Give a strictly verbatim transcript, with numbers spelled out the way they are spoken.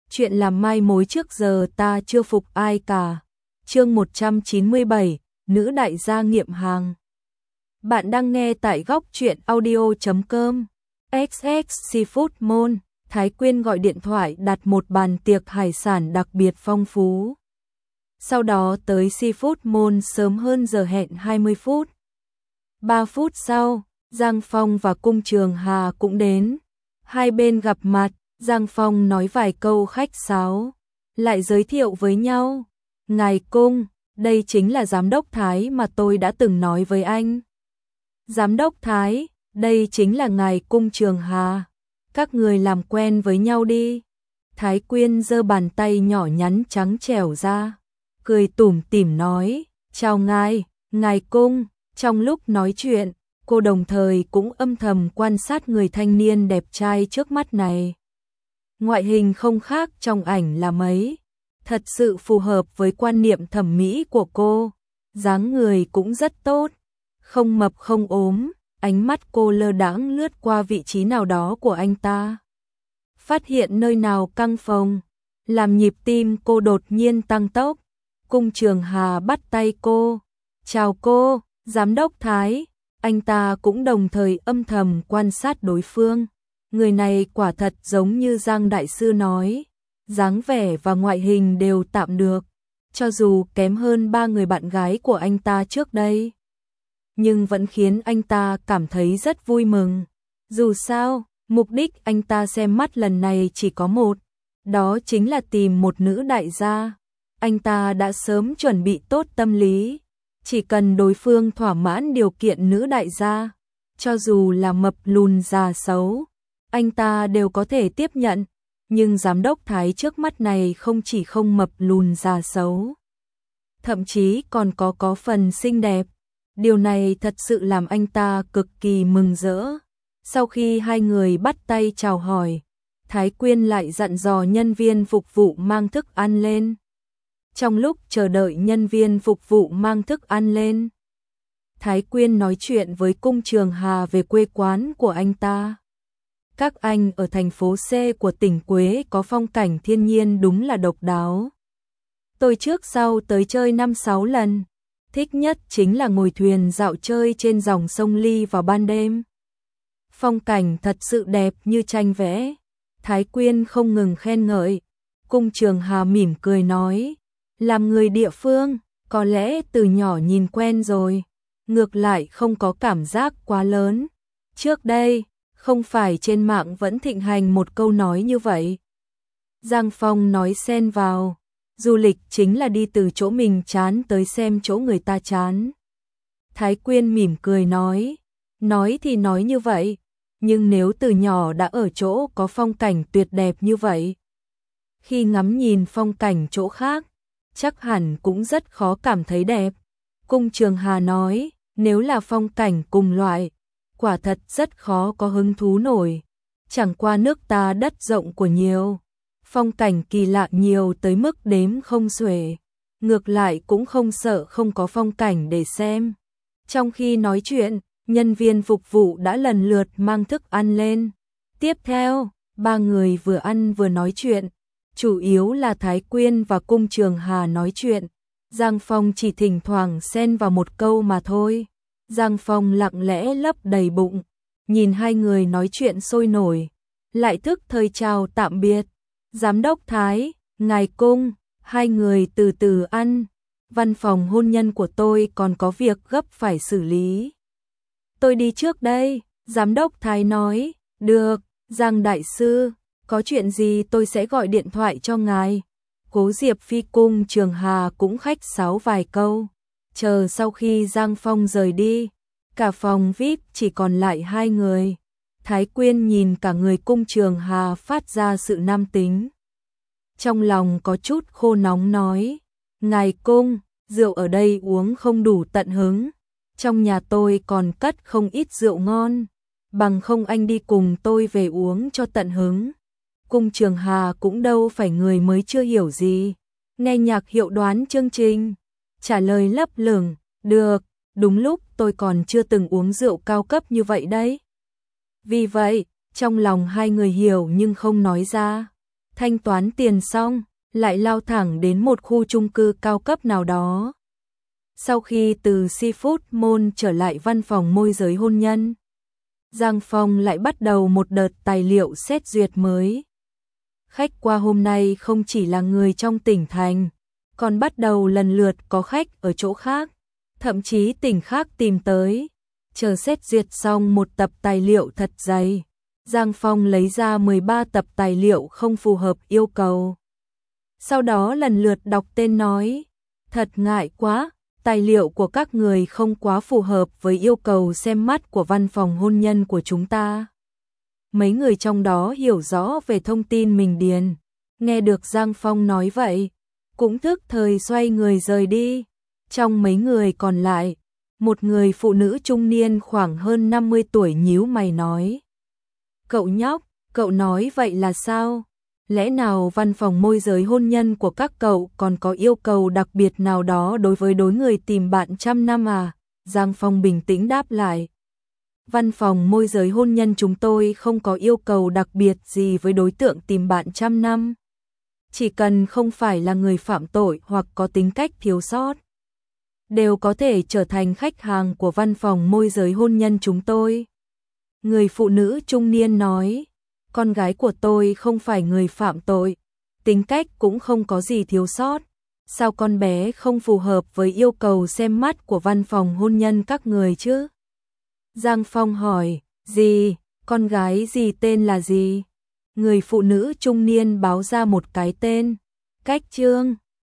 chuyện làm mai mối trước giờ ta chưa phục ai cả. Chương một trăm chín mươi bảy, nữ đại gia nghiệm hàng. Bạn đang nghe tại góc truyện audio chấm com. ích ích Seafood Mall, Thái Quyên gọi điện thoại đặt một bàn tiệc hải sản đặc biệt phong phú. Sau đó tới Seafood Mall sớm hơn giờ hẹn hai mươi phút. ba phút sau, Giang Phong và Cung Trường Hà cũng đến. Hai bên gặp mặt, Giang Phong nói vài câu khách sáo, lại giới thiệu với nhau. Ngài Cung, đây chính là Giám đốc Thái mà tôi đã từng nói với anh. Giám đốc Thái, đây chính là ngài Cung Trường Hà. Các người làm quen với nhau đi. Thái Quyên giơ bàn tay nhỏ nhắn trắng trẻo ra, cười tủm tỉm nói, chào ngài, ngài Cung. Trong lúc nói chuyện, cô đồng thời cũng âm thầm quan sát người thanh niên đẹp trai trước mắt này. Ngoại hình không khác trong ảnh là mấy, thật sự phù hợp với quan niệm thẩm mỹ của cô. Dáng người cũng rất tốt, không mập không ốm. Ánh mắt cô lơ đãng lướt qua vị trí nào đó của anh ta, phát hiện nơi nào căng phồng, làm nhịp tim cô đột nhiên tăng tốc. Cung Trường Hà bắt tay cô, chào cô, Giám đốc Thái. Anh ta cũng đồng thời âm thầm quan sát đối phương. Người này quả thật giống như Giang Đại Sư nói, dáng vẻ và ngoại hình đều tạm được, cho dù kém hơn ba người bạn gái của anh ta trước đây, nhưng vẫn khiến anh ta cảm thấy rất vui mừng. Dù sao, mục đích anh ta xem mắt lần này chỉ có một, đó chính là tìm một nữ đại gia. Anh ta đã sớm chuẩn bị tốt tâm lý, chỉ cần đối phương thỏa mãn điều kiện nữ đại gia, cho dù là mập lùn già xấu, anh ta đều có thể tiếp nhận. Nhưng Giám đốc Thái trước mắt này không chỉ không mập lùn già xấu, thậm chí còn có có phần xinh đẹp. Điều này thật sự làm anh ta cực kỳ mừng rỡ. Sau khi hai người bắt tay chào hỏi, Thái Quyên lại dặn dò nhân viên phục vụ mang thức ăn lên. Trong lúc chờ đợi nhân viên phục vụ mang thức ăn lên, Thái Quyên nói chuyện với Cung Trường Hà về quê quán của anh ta. Các anh ở thành phố C của tỉnh Quế có phong cảnh thiên nhiên đúng là độc đáo. Tôi trước sau tới chơi năm sáu lần. Thích nhất chính là ngồi thuyền dạo chơi trên dòng sông Ly vào ban đêm. Phong cảnh thật sự đẹp như tranh vẽ. Thái Quyên không ngừng khen ngợi. Cung Trường Hà mỉm cười nói, làm người địa phương, có lẽ từ nhỏ nhìn quen rồi, ngược lại không có cảm giác quá lớn. Trước đây, không phải trên mạng vẫn thịnh hành một câu nói như vậy. Giang Phong nói xen vào, du lịch chính là đi từ chỗ mình chán tới xem chỗ người ta chán. Thái Quyên mỉm cười nói, nói thì nói như vậy, nhưng nếu từ nhỏ đã ở chỗ có phong cảnh tuyệt đẹp như vậy, khi ngắm nhìn phong cảnh chỗ khác, chắc hẳn cũng rất khó cảm thấy đẹp. Cung Trường Hà nói, nếu là phong cảnh cùng loại, quả thật rất khó có hứng thú nổi. Chẳng qua nước ta đất rộng của nhiều, phong cảnh kỳ lạ nhiều tới mức đếm không xuể, ngược lại cũng không sợ không có phong cảnh để xem. Trong khi nói chuyện, nhân viên phục vụ đã lần lượt mang thức ăn lên. Tiếp theo, ba người vừa ăn vừa nói chuyện, chủ yếu là Thái Quyên và Cung Trường Hà nói chuyện. Giang Phong chỉ thỉnh thoảng xen vào một câu mà thôi. Giang Phong lặng lẽ lấp đầy bụng, nhìn hai người nói chuyện sôi nổi, lại thức thời chào tạm biệt. Giám đốc Thái, ngài Cung, hai người từ từ ăn. Văn phòng hôn nhân của tôi còn có việc gấp phải xử lý. Tôi đi trước đây, Giám đốc Thái nói. Được, Giang Đại Sư, có chuyện gì tôi sẽ gọi điện thoại cho ngài. Cố Diệp Phi Cung Trường Hà cũng khách sáo vài câu. Chờ sau khi Giang Phong rời đi, cả phòng vi ai pi chỉ còn lại hai người. Thái Quyên nhìn cả người Cung Trường Hà phát ra sự nam tính. Trong lòng có chút khô nóng nói, ngài Cung, rượu ở đây uống không đủ tận hứng. Trong nhà tôi còn cất không ít rượu ngon, bằng không anh đi cùng tôi về uống cho tận hứng. Cung Trường Hà cũng đâu phải người mới chưa hiểu gì, nghe nhạc hiệu đoán chương trình, trả lời lấp lửng, được, đúng lúc tôi còn chưa từng uống rượu cao cấp như vậy đấy. Vì vậy, trong lòng hai người hiểu nhưng không nói ra. Thanh toán tiền xong, lại lao thẳng đến một khu chung cư cao cấp nào đó. Sau khi từ Seafood Mall trở lại văn phòng môi giới hôn nhân, Giang Phong lại bắt đầu một đợt tài liệu xét duyệt mới. Khách qua hôm nay không chỉ là người trong tỉnh thành, còn bắt đầu lần lượt có khách ở chỗ khác, thậm chí tỉnh khác tìm tới. Chờ xét duyệt xong một tập tài liệu thật dày, Giang Phong lấy ra mười ba tập tài liệu không phù hợp yêu cầu. Sau đó lần lượt đọc tên nói, thật ngại quá, tài liệu của các người không quá phù hợp với yêu cầu xem mắt của văn phòng hôn nhân của chúng ta. Mấy người trong đó hiểu rõ về thông tin mình điền, nghe được Giang Phong nói vậy, cũng thức thời xoay người rời đi. Trong mấy người còn lại, một người phụ nữ trung niên khoảng hơn năm mươi tuổi nhíu mày nói. Cậu nhóc, cậu nói vậy là sao? Lẽ nào văn phòng môi giới hôn nhân của các cậu còn có yêu cầu đặc biệt nào đó đối với đối người tìm bạn trăm năm à? Giang Phong bình tĩnh đáp lại. Văn phòng môi giới hôn nhân chúng tôi không có yêu cầu đặc biệt gì với đối tượng tìm bạn trăm năm. Chỉ cần không phải là người phạm tội hoặc có tính cách thiếu sót, đều có thể trở thành khách hàng của văn phòng môi giới hôn nhân chúng tôi. Người phụ nữ trung niên nói, con gái của tôi không phải người phạm tội, tính cách cũng không có gì thiếu sót. Sao con bé không phù hợp với yêu cầu xem mắt của văn phòng hôn nhân các người chứ? Giang Phong hỏi, gì, con gái gì tên là gì? Người phụ nữ trung niên báo ra một cái tên, Cách Trương.